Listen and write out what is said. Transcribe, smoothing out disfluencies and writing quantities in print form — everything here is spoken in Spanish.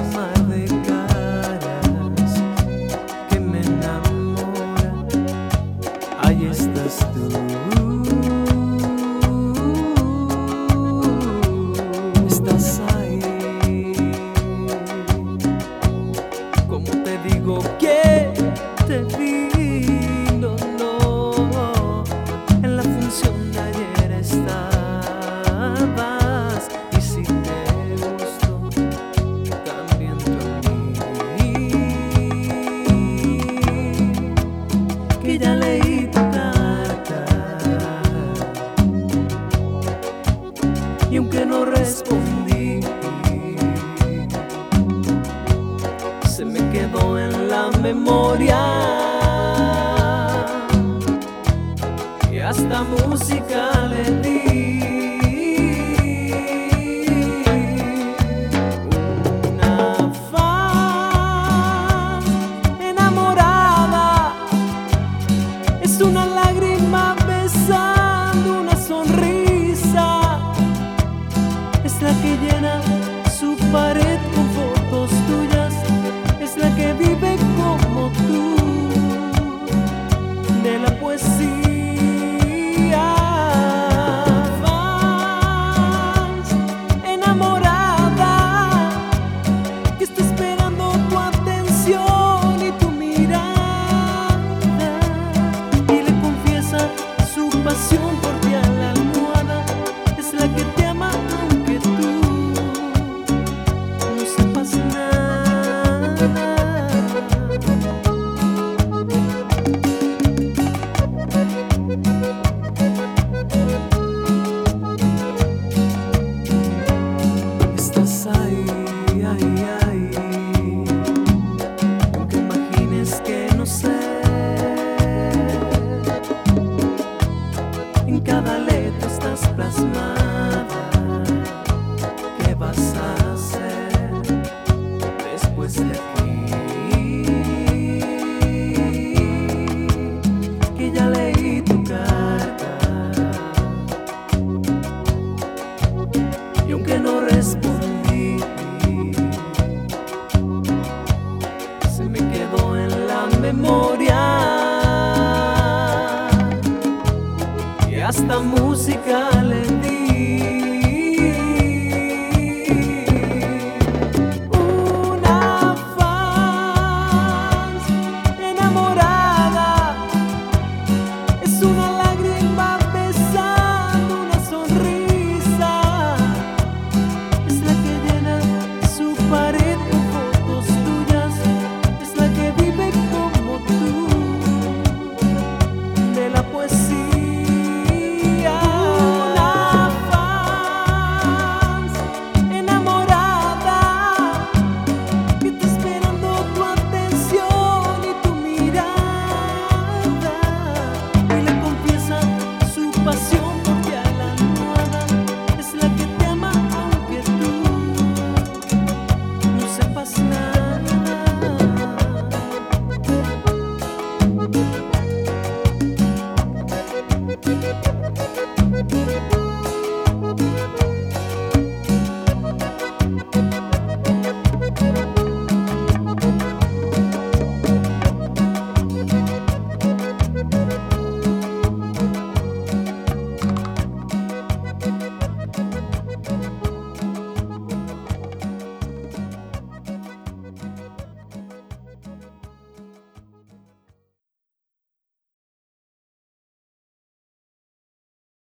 un mar de caras que me enamora. Ahí estás tú. Estás ahí. ¿Cómo te digo que te vi? No, no. En la función de ayer estabas. Y si te gustó, también tú a mí. Que ya leí tu carta. Y aunque no respondí, se me quedó en la memoria. Y hasta música le di. Una fan enamorada es una lágrima besando una sonrisa. Es la que llena su pared con fotos tuyas. Es la que vive como tú de la poesía. Fans enamorada que está esperando tu atención y tu mirada. Y le confiesa su pasión por ti a la almohada. Es la que te ama aunque tú no sepas nada. Estás ahí, ahí, ahí. Aunque imagines que no sé, en cada letra estás plasmada. ¿Qué vas a hacer después de aquí? Que ya leí tu carta. Y aunque no respondí, se me quedó en la memoria. Y hasta música